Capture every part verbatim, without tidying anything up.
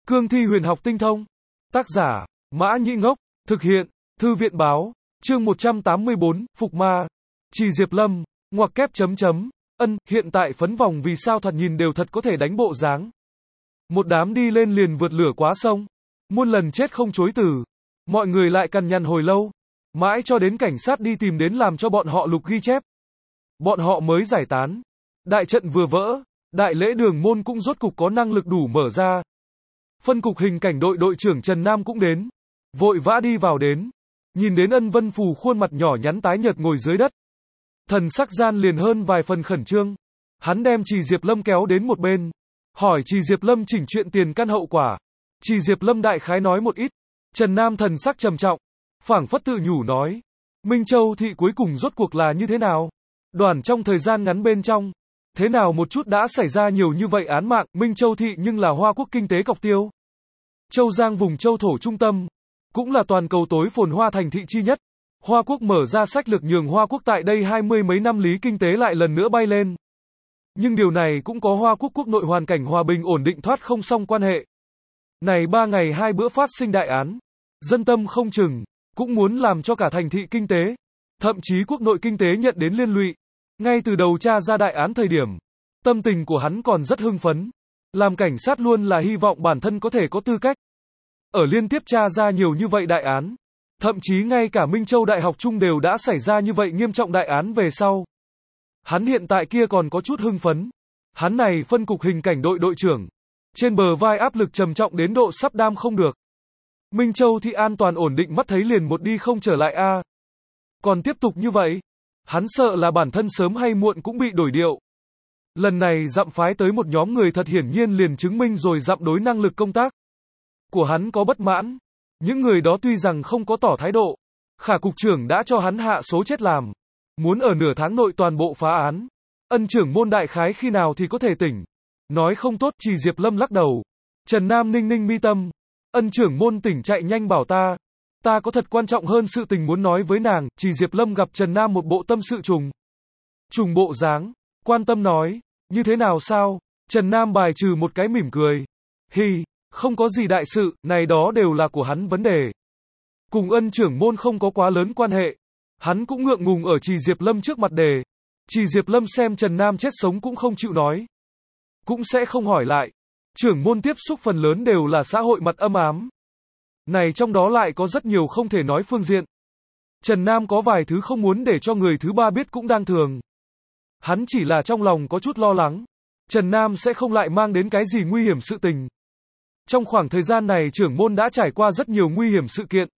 Cương thi huyền học tinh thông. Tác giả, Mã Nhĩ Ngốc. Thực hiện, Thư viện báo. Chương một trăm tám mươi bốn, Phục Ma. Trì Diệp Lâm, ngoặc kép chấm chấm. Ân, hiện tại phấn vòng vì sao thật nhìn đều thật có thể đánh bộ dáng. Một đám đi lên liền vượt lửa quá sông. Muôn lần chết không chối từ. Mọi người lại cằn nhằn hồi lâu. Mãi cho đến cảnh sát đi tìm đến làm cho bọn họ lục ghi chép. Bọn họ mới giải tán. Đại trận vừa vỡ. Đại lễ đường môn cũng rốt cục có năng lực đủ mở ra. Phân cục hình cảnh đội đội trưởng Trần Nam cũng đến. Vội vã đi vào đến. Nhìn đến Ân Vân Phù khuôn mặt nhỏ nhắn tái nhợt ngồi dưới đất. Thần sắc gian liền hơn vài phần khẩn trương. Hắn đem Trì Diệp Lâm kéo đến một bên. Hỏi Trì Diệp Lâm chỉnh chuyện tiền căn hậu quả. Trì Diệp Lâm đại khái nói một ít. Trần Nam thần sắc trầm trọng. Phảng phất tự nhủ nói. Minh Châu thị cuối cùng rốt cuộc là như thế nào? Đoàn trong thời gian ngắn bên trong. Thế nào một chút đã xảy ra nhiều như vậy án mạng, Minh Châu thị nhưng là Hoa Quốc kinh tế cọc tiêu. Châu Giang vùng châu thổ trung tâm. Cũng là toàn cầu tối phồn hoa thành thị chi nhất. Hoa Quốc mở ra sách lược nhường Hoa Quốc tại đây hai mươi mấy năm lý kinh tế lại lần nữa bay lên. Nhưng điều này cũng có Hoa Quốc quốc nội hoàn cảnh hòa bình ổn định thoát không xong quan hệ. Này ba ngày hai bữa phát sinh đại án. Dân tâm không chừng. Cũng muốn làm cho cả thành thị kinh tế. Thậm chí quốc nội kinh tế nhận đến liên lụy. Ngay từ đầu tra ra đại án thời điểm. Tâm tình của hắn còn rất hưng phấn. Làm cảnh sát luôn là hy vọng bản thân có thể có tư cách. Ở liên tiếp tra ra nhiều như vậy đại án. Thậm chí ngay cả Minh Châu Đại học Trung đều đã xảy ra như vậy nghiêm trọng đại án về sau. Hắn hiện tại kia còn có chút hưng phấn. Hắn này phân cục hình cảnh đội đội trưởng. Trên bờ vai áp lực trầm trọng đến độ sắp đam không được. Minh Châu thị an toàn ổn định mắt thấy liền một đi không trở lại a. Còn tiếp tục như vậy, hắn sợ là bản thân sớm hay muộn cũng bị đổi điệu. Lần này dặm phái tới một nhóm người thật hiển nhiên liền chứng minh rồi dặm đối năng lực công tác của hắn có bất mãn. Những người đó tuy rằng không có tỏ thái độ, Khả cục trưởng đã cho hắn hạ số chết làm. Muốn ở nửa tháng nội toàn bộ phá án. Ân trưởng môn đại khái khi nào thì có thể tỉnh. Nói không tốt. Trì Diệp Lâm lắc đầu. Trần Nam ninh ninh mi tâm. Ân trưởng môn tỉnh chạy nhanh bảo ta. Ta có thật quan trọng hơn sự tình muốn nói với nàng. Trì Diệp Lâm gặp Trần Nam một bộ tâm sự trùng. Trùng bộ dáng. Quan tâm nói. Như thế nào sao? Trần Nam bài trừ một cái mỉm cười. Hi, không có gì đại sự, này đó đều là của hắn vấn đề. Cùng ân trưởng môn không có quá lớn quan hệ. Hắn cũng ngượng ngùng ở Trì Diệp Lâm trước mặt đề. Trì Diệp Lâm xem Trần Nam chết sống cũng không chịu nói. Cũng sẽ không hỏi lại. Trưởng môn tiếp xúc phần lớn đều là xã hội mặt âm ám. Này trong đó lại có rất nhiều không thể nói phương diện. Trần Nam có vài thứ không muốn để cho người thứ ba biết cũng đang thường. Hắn chỉ là trong lòng có chút lo lắng. Trần Nam sẽ không lại mang đến cái gì nguy hiểm sự tình. Trong khoảng thời gian này trưởng môn đã trải qua rất nhiều nguy hiểm sự kiện.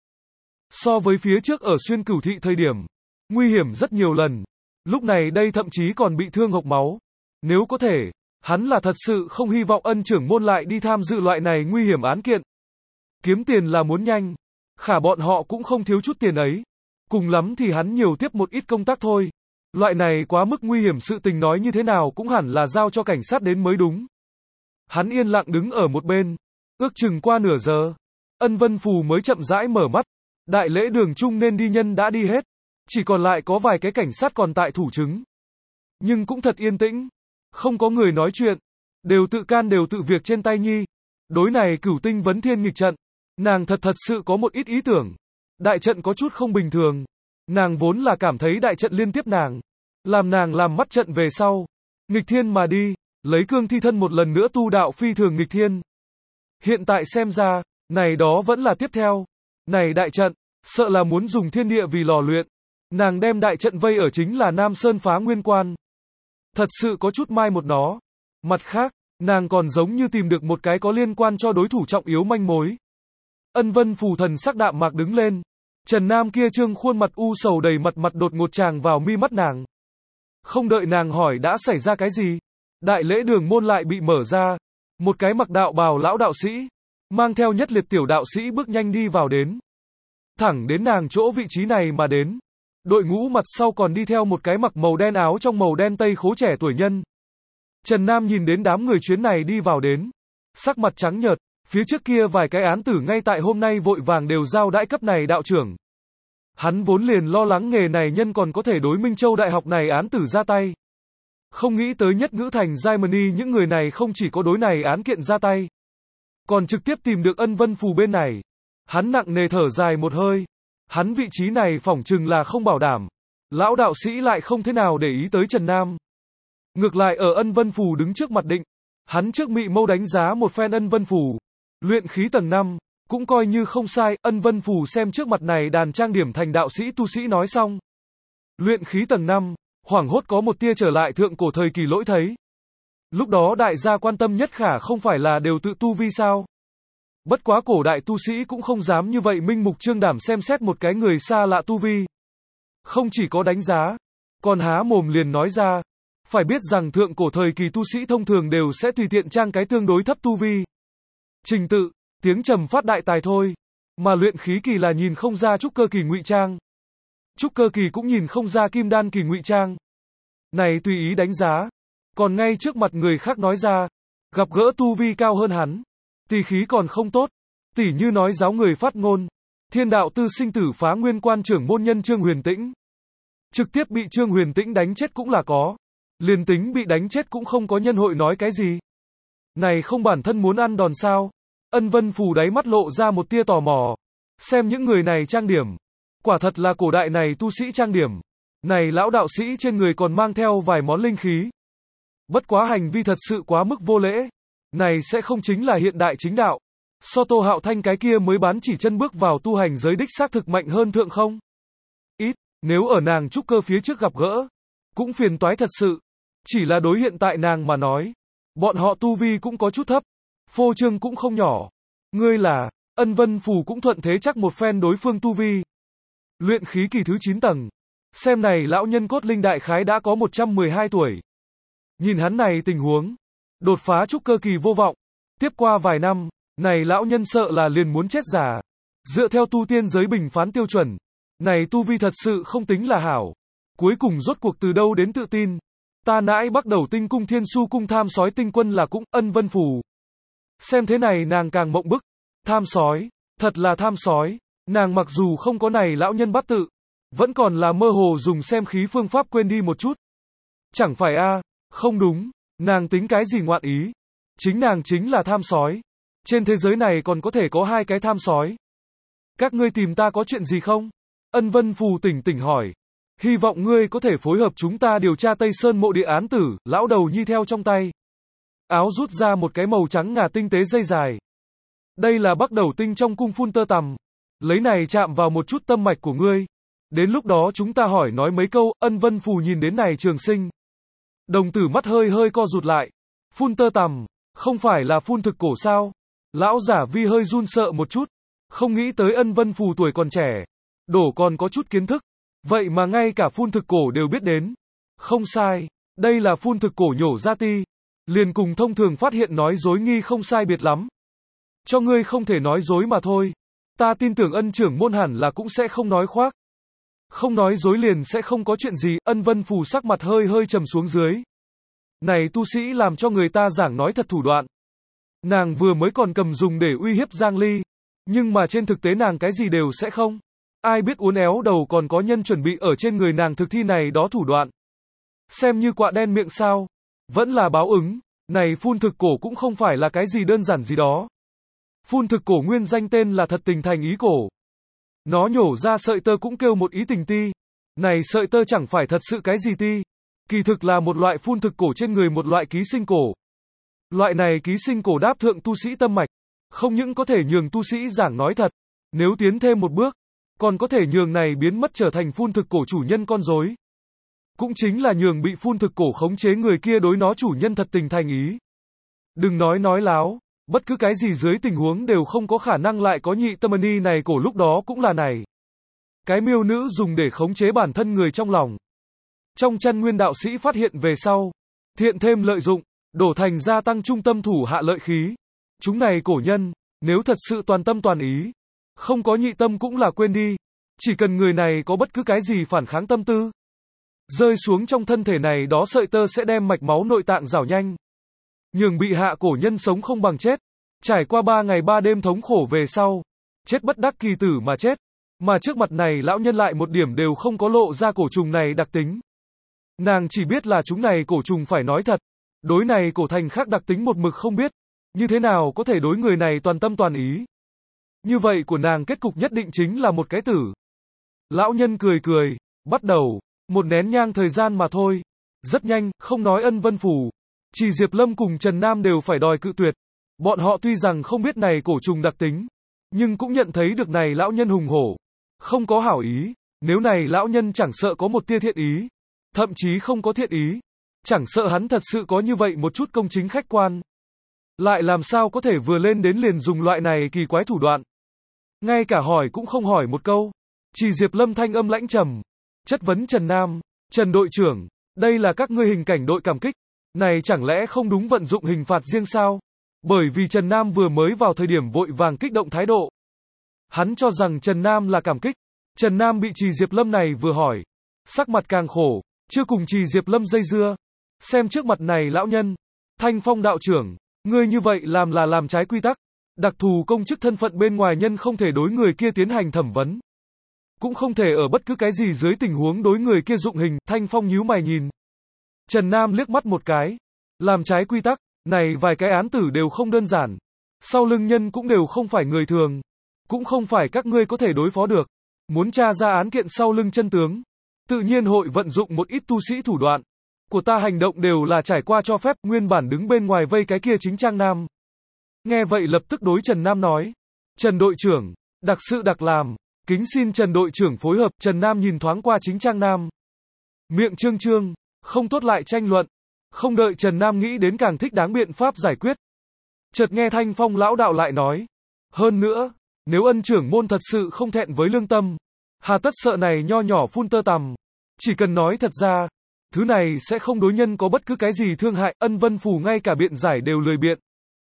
So với phía trước ở Xuyên Cửu Thị thời điểm, nguy hiểm rất nhiều lần. Lúc này đây thậm chí còn bị thương hộc máu. Nếu có thể, hắn là thật sự không hy vọng ân trưởng môn lại đi tham dự loại này nguy hiểm án kiện. Kiếm tiền là muốn nhanh. Khả bọn họ cũng không thiếu chút tiền ấy. Cùng lắm thì hắn nhiều tiếp một ít công tác thôi. Loại này quá mức nguy hiểm sự tình nói như thế nào cũng hẳn là giao cho cảnh sát đến mới đúng. Hắn yên lặng đứng ở một bên. Ước chừng qua nửa giờ. Ân Vân Phù mới chậm rãi mở mắt. Đại lễ đường chung nên đi nhân đã đi hết. Chỉ còn lại có vài cái cảnh sát còn tại thủ chứng. Nhưng cũng thật yên tĩnh. Không có người nói chuyện. Đều tự can đều tự việc trên tay nhi. Đối này Cửu Tinh vấn thiên nghịch trận. Nàng thật thật sự có một ít ý tưởng. Đại trận có chút không bình thường. Nàng vốn là cảm thấy đại trận liên tiếp nàng. Làm nàng làm mắt trận về sau. Nghịch thiên mà đi. Lấy cương thi thân một lần nữa tu đạo phi thường nghịch thiên. Hiện tại xem ra, này đó vẫn là tiếp theo. Này đại trận, sợ là muốn dùng thiên địa vì lò luyện. Nàng đem đại trận vây ở chính là Nam Sơn phá nguyên quan. Thật sự có chút mai một nó. Mặt khác, nàng còn giống như tìm được một cái có liên quan cho đối thủ trọng yếu manh mối. Ân Vân Phù thần sắc đạm mạc đứng lên. Trần Nam kia trương khuôn mặt u sầu đầy mặt mặt đột ngột tràng vào mi mắt nàng. Không đợi nàng hỏi đã xảy ra cái gì. Đại lễ đường môn lại bị mở ra. Một cái mặc đạo bào lão đạo sĩ. Mang theo nhất liệt tiểu đạo sĩ bước nhanh đi vào đến. Thẳng đến nàng chỗ vị trí này mà đến. Đội ngũ mặt sau còn đi theo một cái mặc màu đen áo trong màu đen tây khố trẻ tuổi nhân. Trần Nam nhìn đến đám người chuyến này đi vào đến. Sắc mặt trắng nhợt. Phía trước kia vài cái án tử ngay tại hôm nay vội vàng đều giao đãi cấp này đạo trưởng. Hắn vốn liền lo lắng nghề này nhân còn có thể đối Minh Châu Đại học này án tử ra tay. Không nghĩ tới Nhất Ngữ Thành Germany những người này không chỉ có đối này án kiện ra tay. còn trực tiếp tìm được Ân Vân Phù bên này. Hắn nặng nề thở dài một hơi. Hắn vị trí này phỏng chừng là không bảo đảm. Lão đạo sĩ lại không thế nào để ý tới Trần Nam. Ngược lại ở Ân Vân Phù đứng trước mặt định. Hắn trước mị mâu đánh giá một phen Ân Vân Phù. Luyện khí tầng năm, cũng coi như không sai. Ân Vân Phù xem trước mặt này đàn trang điểm thành đạo sĩ tu sĩ nói xong. Luyện khí tầng năm, hoảng hốt có một tia trở lại thượng cổ thời kỳ lỗi thấy. Lúc đó đại gia quan tâm nhất khả không phải là đều tự tu vi sao? Bất quá cổ đại tu sĩ cũng không dám như vậy minh mục trương đảm xem xét một cái người xa lạ tu vi. Không chỉ có đánh giá, còn há mồm liền nói ra. Phải biết rằng thượng cổ thời kỳ tu sĩ thông thường đều sẽ tùy tiện trang cái tương đối thấp tu vi. Trình tự, tiếng trầm phát đại tài thôi. Mà luyện khí kỳ là nhìn không ra trúc cơ kỳ ngụy trang. Trúc cơ kỳ cũng nhìn không ra kim đan kỳ ngụy trang. Này tùy ý đánh giá. Còn ngay trước mặt người khác nói ra. Gặp gỡ tu vi cao hơn hắn. Tỳ khí còn không tốt. Tỉ như nói giáo người phát ngôn. Thiên đạo tư sinh tử phá nguyên quan trưởng môn nhân Trương Huyền Tĩnh. Trực tiếp bị Trương Huyền Tĩnh đánh chết cũng là có. Liền tính bị đánh chết cũng không có nhân hội nói cái gì. Này không bản thân muốn ăn đòn sao? Ân Vân Phù đáy mắt lộ ra một tia tò mò. Xem những người này trang điểm. Quả thật là cổ đại này tu sĩ trang điểm. Này lão đạo sĩ trên người còn mang theo vài món linh khí. Bất quá hành vi thật sự quá mức vô lễ. Này sẽ không chính là hiện đại chính đạo. So Tô Hạo Thanh cái kia mới bán chỉ chân bước vào tu hành giới đích xác thực mạnh hơn thượng không? Ít, nếu ở nàng trúc cơ phía trước gặp gỡ. Cũng phiền toái thật sự. Chỉ là đối hiện tại nàng mà nói. Bọn họ tu vi cũng có chút thấp. Phô trương cũng không nhỏ. Ngươi là, Ân Vân Phù cũng thuận thế chắc một phen đối phương tu vi. Luyện khí kỳ thứ chín tầng. Xem này lão nhân cốt linh đại khái đã có một trăm mười hai tuổi. Nhìn hắn này tình huống. Đột phá trúc cơ kỳ vô vọng. Tiếp qua vài năm, này lão nhân sợ là liền muốn chết già. Dựa theo tu tiên giới bình phán tiêu chuẩn. Này tu vi thật sự không tính là hảo. Cuối cùng rốt cuộc từ đâu đến tự tin. Ta nãi bắt đầu tinh cung thiên su cung tham sói tinh quân là cũng Ân Vân Phù. Xem thế này nàng càng mộng bức. Tham sói, thật là tham sói. Nàng mặc dù không có này lão nhân bắt tự. Vẫn còn là mơ hồ dùng xem khí phương pháp quên đi một chút. Chẳng phải a à, không đúng. Nàng tính cái gì ngoạn ý. Chính nàng chính là tham sói. Trên thế giới này còn có thể có hai cái tham sói. Các ngươi tìm ta có chuyện gì không? Ân Vân Phù tỉnh tỉnh hỏi. Hy vọng ngươi có thể phối hợp chúng ta điều tra Tây Sơn mộ địa án tử. Lão đầu nhi theo trong tay. Áo rút ra một cái màu trắng ngà tinh tế dây dài. Đây là bắt đầu tinh trong cung phun tơ tằm. Lấy này chạm vào một chút tâm mạch của ngươi. Đến lúc đó chúng ta hỏi nói mấy câu. Ân Vân Phù nhìn đến này trường sinh. Đồng tử mắt hơi hơi co rụt lại. Phun tơ tằm. Không phải là phun thực cổ sao? Lão giả vi hơi run sợ một chút. Không nghĩ tới Ân Vân Phù tuổi còn trẻ. Đổ còn có chút kiến thức. Vậy mà ngay cả phun thực cổ đều biết đến. Không sai. Đây là phun thực cổ nhổ ra ti. Liền cùng thông thường phát hiện nói dối nghi không sai biệt lắm. Cho ngươi không thể nói dối mà thôi. Ta tin tưởng Ân trưởng môn hẳn là cũng sẽ không nói khoác. Không nói dối liền sẽ không có chuyện gì. Ân Vân Phù sắc mặt hơi hơi trầm xuống dưới. Này tu sĩ làm cho người ta giảng nói thật thủ đoạn. Nàng vừa mới còn cầm dùng để uy hiếp Giang Ly. Nhưng mà trên thực tế nàng cái gì đều sẽ không. Ai biết uốn éo đầu còn có nhân chuẩn bị ở trên người nàng thực thi này đó thủ đoạn. Xem như quạ đen miệng sao. Vẫn là báo ứng. Này phun thực cổ cũng không phải là cái gì đơn giản gì đó. Phun thực cổ nguyên danh tên là thật tình thành ý cổ. Nó nhổ ra sợi tơ cũng kêu một ý tình ti. Này sợi tơ chẳng phải thật sự cái gì ti. Kỳ thực là một loại phun thực cổ trên người một loại ký sinh cổ. Loại này ký sinh cổ đáp thượng tu sĩ tâm mạch. Không những có thể nhường tu sĩ giảng nói thật. Nếu tiến thêm một bước. Còn có thể nhường này biến mất trở thành phun thực cổ chủ nhân con rối. Cũng chính là nhường bị phun thực cổ khống chế người kia đối nó chủ nhân thật tình thành ý. Đừng nói nói láo. Bất cứ cái gì dưới tình huống đều không có khả năng lại có nhị tâm ni này cổ lúc đó cũng là này. Cái miêu nữ dùng để khống chế bản thân người trong lòng. Trong chân nguyên đạo sĩ phát hiện về sau. Thiện thêm lợi dụng. Đổ thành gia tăng trung tâm thủ hạ lợi khí. Chúng này cổ nhân. Nếu thật sự toàn tâm toàn ý. Không có nhị tâm cũng là quên đi. Chỉ cần người này có bất cứ cái gì phản kháng tâm tư. Rơi xuống trong thân thể này đó sợi tơ sẽ đem mạch máu nội tạng rảo nhanh. Nhường bị hạ cổ nhân sống không bằng chết. Trải qua ba ngày ba đêm thống khổ về sau. Chết bất đắc kỳ tử mà chết. Mà trước mặt này lão nhân lại một điểm đều không có lộ ra cổ trùng này đặc tính. Nàng chỉ biết là chúng này cổ trùng phải nói thật. Đối này cổ thành khác đặc tính một mực không biết. Như thế nào có thể đối người này toàn tâm toàn ý? Như vậy của nàng kết cục nhất định chính là một cái tử. Lão nhân cười cười, bắt đầu, một nén nhang thời gian mà thôi. Rất nhanh, không nói Ân Vân Phủ, chỉ Diệp Lâm cùng Trần Nam đều phải đòi cự tuyệt. Bọn họ tuy rằng không biết này cổ trùng đặc tính, nhưng cũng nhận thấy được này lão nhân hùng hổ, không có hảo ý. Nếu này lão nhân chẳng sợ có một tia thiện ý, thậm chí không có thiện ý, chẳng sợ hắn thật sự có như vậy một chút công chính khách quan, lại làm sao có thể vừa lên đến liền dùng loại này kỳ quái thủ đoạn. Ngay cả hỏi cũng không hỏi một câu, chỉ Diệp Lâm thanh âm lãnh trầm, chất vấn Trần Nam, Trần đội trưởng, đây là các ngươi hình cảnh đội cảm kích, này chẳng lẽ không đúng vận dụng hình phạt riêng sao? Bởi vì Trần Nam vừa mới vào thời điểm vội vàng kích động thái độ. Hắn cho rằng Trần Nam là cảm kích. Trần Nam bị Trì Diệp Lâm này vừa hỏi, sắc mặt càng khổ, chưa cùng Trì Diệp Lâm dây dưa. Xem trước mặt này lão nhân, Thanh Phong đạo trưởng, ngươi như vậy làm là làm trái quy tắc. Đặc thù công chức thân phận bên ngoài nhân không thể đối người kia tiến hành thẩm vấn. Cũng không thể ở bất cứ cái gì dưới tình huống đối người kia dụng hình. Thanh Phong nhíu mày nhìn Trần Nam liếc mắt một cái, làm trái quy tắc, này vài cái án tử đều không đơn giản. Sau lưng nhân cũng đều không phải người thường, cũng không phải các ngươi có thể đối phó được. Muốn tra ra án kiện sau lưng chân tướng, tự nhiên hội vận dụng một ít tu sĩ thủ đoạn. Của ta hành động đều là trải qua cho phép. Nguyên bản đứng bên ngoài vây cái kia chính Trang Nam. Nghe vậy lập tức đối Trần Nam nói, Trần đội trưởng, đặc sự đặc làm, kính xin Trần đội trưởng phối hợp. Trần Nam nhìn thoáng qua chính Trang Nam, miệng trương trương, không tốt lại tranh luận. Không đợi Trần Nam nghĩ đến càng thích đáng biện pháp giải quyết, chợt nghe Thanh Phong lão đạo lại nói, hơn nữa, nếu Ân trưởng môn thật sự không thẹn với lương tâm, hà tất sợ này nho nhỏ phun tơ tằm, chỉ cần nói thật ra, thứ này sẽ không đối nhân có bất cứ cái gì thương hại. Ân Vân Phù ngay cả biện giải đều lười biện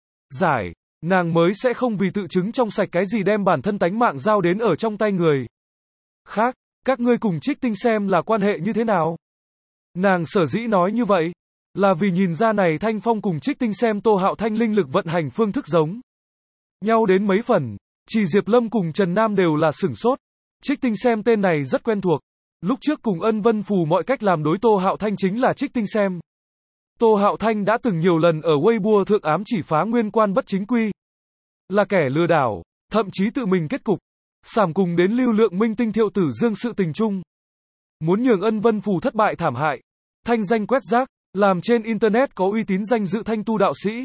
giải, nàng mới sẽ không vì tự chứng trong sạch cái gì đem bản thân tánh mạng giao đến ở trong tay người khác. Các ngươi cùng Trích Tinh xem là quan hệ như thế nào? Nàng sở dĩ nói như vậy, là vì nhìn ra này Thanh Phong cùng Trích Tinh xem Tô Hạo Thanh linh lực vận hành phương thức giống nhau đến mấy phần. Chỉ Diệp Lâm cùng Trần Nam đều là sửng sốt. Trích Tinh xem tên này rất quen thuộc. Lúc trước cùng Ân Vân Phù mọi cách làm đối Tô Hạo Thanh chính là Trích Tinh xem. Tô Hạo Thanh đã từng nhiều lần ở Weibo thượng ám chỉ phá nguyên quan bất chính quy, là kẻ lừa đảo, thậm chí tự mình kết cục sảm cùng đến lưu lượng minh tinh Thiệu Tử Dương sự tình chung, muốn nhường Ân Vân Phù thất bại thảm hại, thanh danh quét rác, làm trên internet có uy tín danh dự thanh tu đạo sĩ.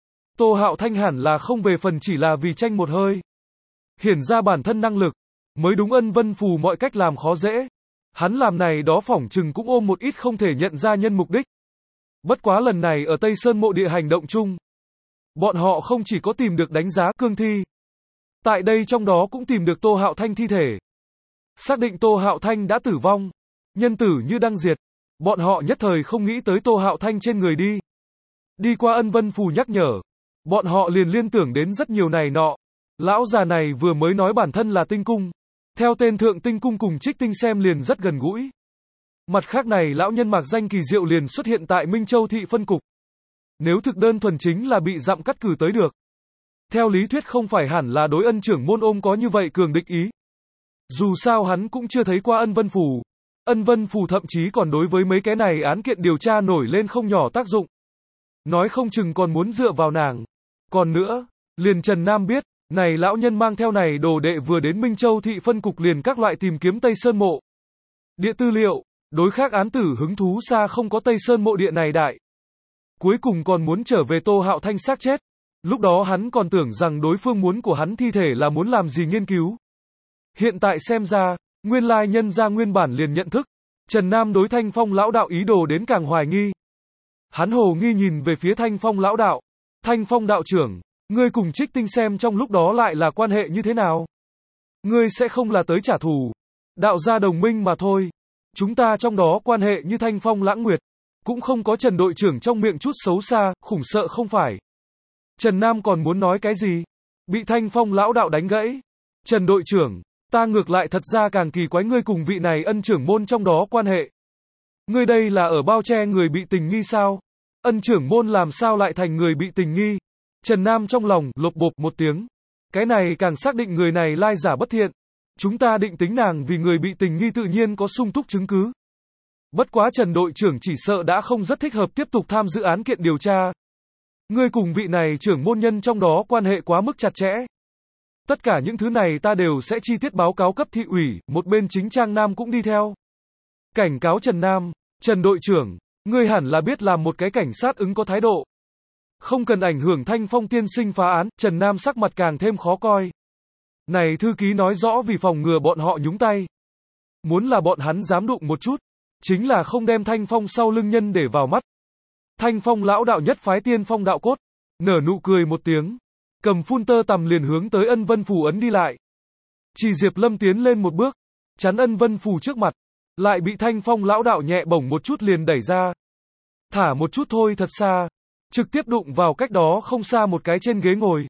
Tô Hạo Thanh hẳn là không về phần chỉ là vì tranh một hơi, hiển ra bản thân năng lực, mới đúng. Ân Vân Phù mọi cách làm khó dễ. Hắn làm này đó phỏng chừng cũng ôm một ít không thể nhận ra nhân mục đích. Bất quá lần này ở Tây Sơn mộ địa hành động chung, bọn họ không chỉ có tìm được đánh giá cương thi, tại đây trong đó cũng tìm được Tô Hạo Thanh thi thể. Xác định Tô Hạo Thanh đã tử vong, nhân tử như đăng diệt, bọn họ nhất thời không nghĩ tới Tô Hạo Thanh trên người đi. Đi qua Ân Vân Phù nhắc nhở, bọn họ liền liên tưởng đến rất nhiều này nọ. Lão già này vừa mới nói bản thân là tinh cung, theo tên thượng tinh cung cùng Trích Tinh xem liền rất gần gũi. Mặt khác này lão nhân mạc danh kỳ diệu liền xuất hiện tại Minh Châu thị phân cục. Nếu thực đơn thuần chính là bị dặm cắt cử tới được, theo lý thuyết không phải hẳn là đối Ân trưởng môn ôm có như vậy cường địch ý. Dù sao hắn cũng chưa thấy qua Ân Vân Phù. Ân Vân Phù thậm chí còn đối với mấy cái này án kiện điều tra nổi lên không nhỏ tác dụng. Nói không chừng còn muốn dựa vào nàng. Còn nữa, liền Trần Nam biết, này lão nhân mang theo này đồ đệ vừa đến Minh Châu thị phân cục liền các loại tìm kiếm Tây Sơn mộ địa tư liệu, đối khác án tử hứng thú xa không có Tây Sơn mộ địa này đại. Cuối cùng còn muốn trở về Tô Hạo Thanh xác chết. Lúc đó hắn còn tưởng rằng đối phương muốn của hắn thi thể là muốn làm gì nghiên cứu. Hiện tại xem ra, nguyên lai nhân ra nguyên bản liền nhận thức. Trần Nam đối Thanh Phong lão đạo ý đồ đến càng hoài nghi. Hắn hồ nghi nhìn về phía Thanh Phong lão đạo. Thanh Phong đạo trưởng, ngươi cùng Trích Tinh xem trong lúc đó lại là quan hệ như thế nào? Ngươi sẽ không là tới trả thù, đạo gia đồng minh mà thôi. Chúng ta trong đó quan hệ như Thanh Phong Lãng Nguyệt, cũng không có Trần đội trưởng trong miệng chút xấu xa, khủng sợ không phải. Trần Nam còn muốn nói cái gì? Bị Thanh Phong lão đạo đánh gãy. Trần đội trưởng, ta ngược lại thật ra càng kỳ quái ngươi cùng vị này Ân trưởng môn trong đó quan hệ. Ngươi đây là ở bao che người bị tình nghi sao? Ân trưởng môn làm sao lại thành người bị tình nghi? Trần Nam trong lòng lộp bộp một tiếng. Cái này càng xác định người này lai giả bất thiện. Chúng ta định tính nàng vì người bị tình nghi tự nhiên có sung túc chứng cứ. Bất quá Trần đội trưởng chỉ sợ đã không rất thích hợp tiếp tục tham dự án kiện điều tra. Ngươi cùng vị này trưởng môn nhân trong đó quan hệ quá mức chặt chẽ. Tất cả những thứ này ta đều sẽ chi tiết báo cáo cấp thị ủy, một bên chính Trang Nam cũng đi theo. Cảnh cáo Trần Nam, Trần đội trưởng, ngươi hẳn là biết làm một cái cảnh sát ứng có thái độ. Không cần ảnh hưởng Thanh Phong tiên sinh phá án, Trần Nam sắc mặt càng thêm khó coi. Này thư ký nói rõ vì phòng ngừa bọn họ nhúng tay. Muốn là bọn hắn dám đụng một chút, chính là không đem Thanh Phong sau lưng nhân để vào mắt. Thanh Phong lão đạo nhất phái tiên phong đạo cốt, nở nụ cười một tiếng, cầm phun tơ tằm liền hướng tới Ân Vân Phù ấn đi lại. Chỉ Diệp Lâm tiến lên một bước, chắn Ân Vân Phù trước mặt, lại bị Thanh Phong lão đạo nhẹ bổng một chút liền đẩy ra. Thả một chút thôi thật xa, trực tiếp đụng vào cách đó không xa một cái trên ghế ngồi.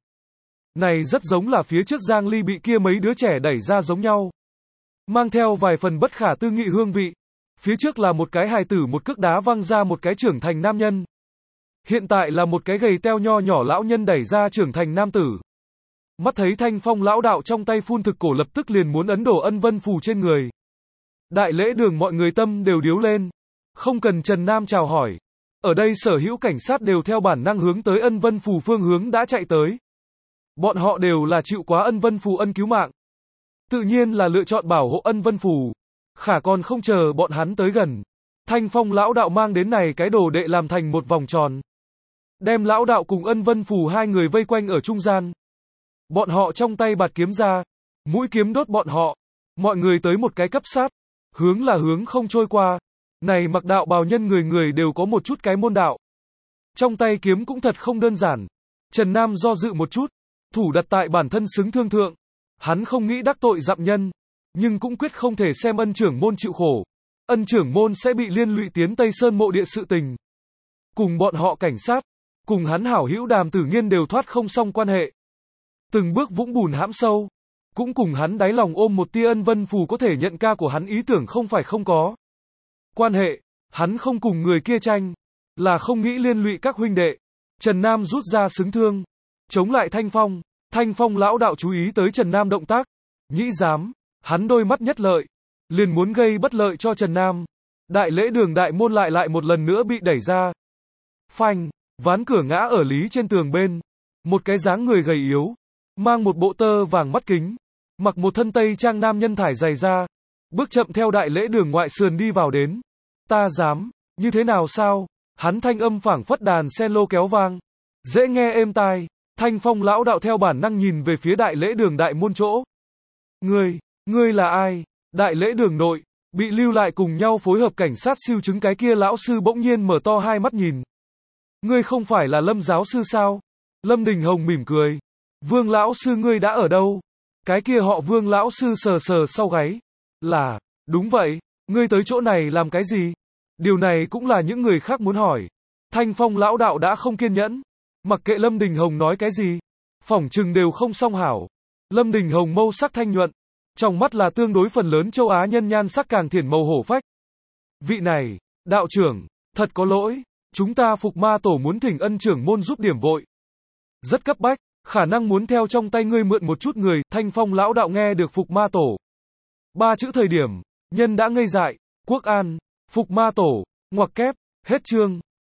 Này rất giống là phía trước Giang Ly bị kia mấy đứa trẻ đẩy ra giống nhau. Mang theo vài phần bất khả tư nghị hương vị. Phía trước là một cái hài tử một cước đá văng ra một cái trưởng thành nam nhân. Hiện tại là một cái gầy teo nho nhỏ lão nhân đẩy ra trưởng thành nam tử. Mắt thấy Thanh Phong lão đạo trong tay phun thực cổ lập tức liền muốn ấn đổ Ân Vân Phù trên người. Đại lễ đường mọi người tâm đều điếu lên. Không cần Trần Nam chào hỏi. Ở đây sở hữu cảnh sát đều theo bản năng hướng tới Ân Vân Phù phương hướng đã chạy tới. Bọn họ đều là chịu quá Ân Vân Phù ân cứu mạng. Tự nhiên là lựa chọn bảo hộ Ân Vân Phù. Khả còn không chờ bọn hắn tới gần. Thanh Phong lão đạo mang đến này cái đồ đệ làm thành một vòng tròn. Đem lão đạo cùng Ân Vân Phù hai người vây quanh ở trung gian. Bọn họ trong tay bạt kiếm ra. Mũi kiếm đốt bọn họ. Mọi người tới một cái cấp sát. Hướng là hướng không trôi qua. Này mặc đạo bào nhân người người đều có một chút cái môn đạo. Trong tay kiếm cũng thật không đơn giản. Trần Nam do dự một chút. Thủ đặt tại bản thân xứng thương thượng. Hắn không nghĩ đắc tội dặm nhân. Nhưng cũng quyết không thể xem ân trưởng môn chịu khổ. Ân trưởng môn sẽ bị liên lụy tiến Tây Sơn mộ địa sự tình. Cùng bọn họ cảnh sát. Cùng hắn hảo hữu Đàm Tử Nghiên đều thoát không xong quan hệ. Từng bước vũng bùn hãm sâu. Cũng cùng hắn đáy lòng ôm một tia Ân Vân Phù có thể nhận ca của hắn ý tưởng không phải không có. Quan hệ. Hắn không cùng người kia tranh. Là không nghĩ liên lụy các huynh đệ. Trần Nam rút ra xứng thương. Chống lại Thanh Phong. Thanh Phong lão đạo chú ý tới Trần Nam động tác. Nhĩ dám. Hắn đôi mắt nhất lợi. Liền muốn gây bất lợi cho Trần Nam. Đại lễ đường đại môn lại lại một lần nữa bị đẩy ra. Phanh. Ván cửa ngã ở lý trên tường bên. Một cái dáng người gầy yếu. Mang một bộ tơ vàng mắt kính. Mặc một thân tây trang nam nhân thải giày ra. Bước chậm theo đại lễ đường ngoại sườn đi vào đến. Ta dám. Như thế nào sao? Hắn thanh âm phảng phất đàn sen lô kéo vang. Dễ nghe êm tai. Thanh Phong lão đạo theo bản năng nhìn về phía đại lễ đường đại môn chỗ. Ngươi, ngươi là ai? Đại lễ đường nội, bị lưu lại cùng nhau phối hợp cảnh sát siêu chứng cái kia lão sư bỗng nhiên mở to hai mắt nhìn. Ngươi không phải là Lâm giáo sư sao? Lâm Đình Hồng mỉm cười. Vương lão sư ngươi đã ở đâu? Cái kia họ Vương lão sư sờ sờ sau gáy. Là, đúng vậy, ngươi tới chỗ này làm cái gì? Điều này cũng là những người khác muốn hỏi. Thanh Phong lão đạo đã không kiên nhẫn. Mặc kệ Lâm Đình Hồng nói cái gì, phỏng chừng đều không song hảo. Lâm Đình Hồng mâu sắc thanh nhuận, trong mắt là tương đối phần lớn châu Á nhân nhan sắc càng thiển màu hổ phách. Vị này, đạo trưởng, thật có lỗi, chúng ta Phục Ma tổ muốn thỉnh Ân trưởng môn giúp điểm vội. Rất cấp bách, khả năng muốn theo trong tay ngươi mượn một chút người. Thanh Phong lão đạo nghe được Phục Ma tổ. Ba chữ thời điểm, nhân đã ngây dại. Quốc An, Phục Ma tổ, ngoặc kép, hết chương.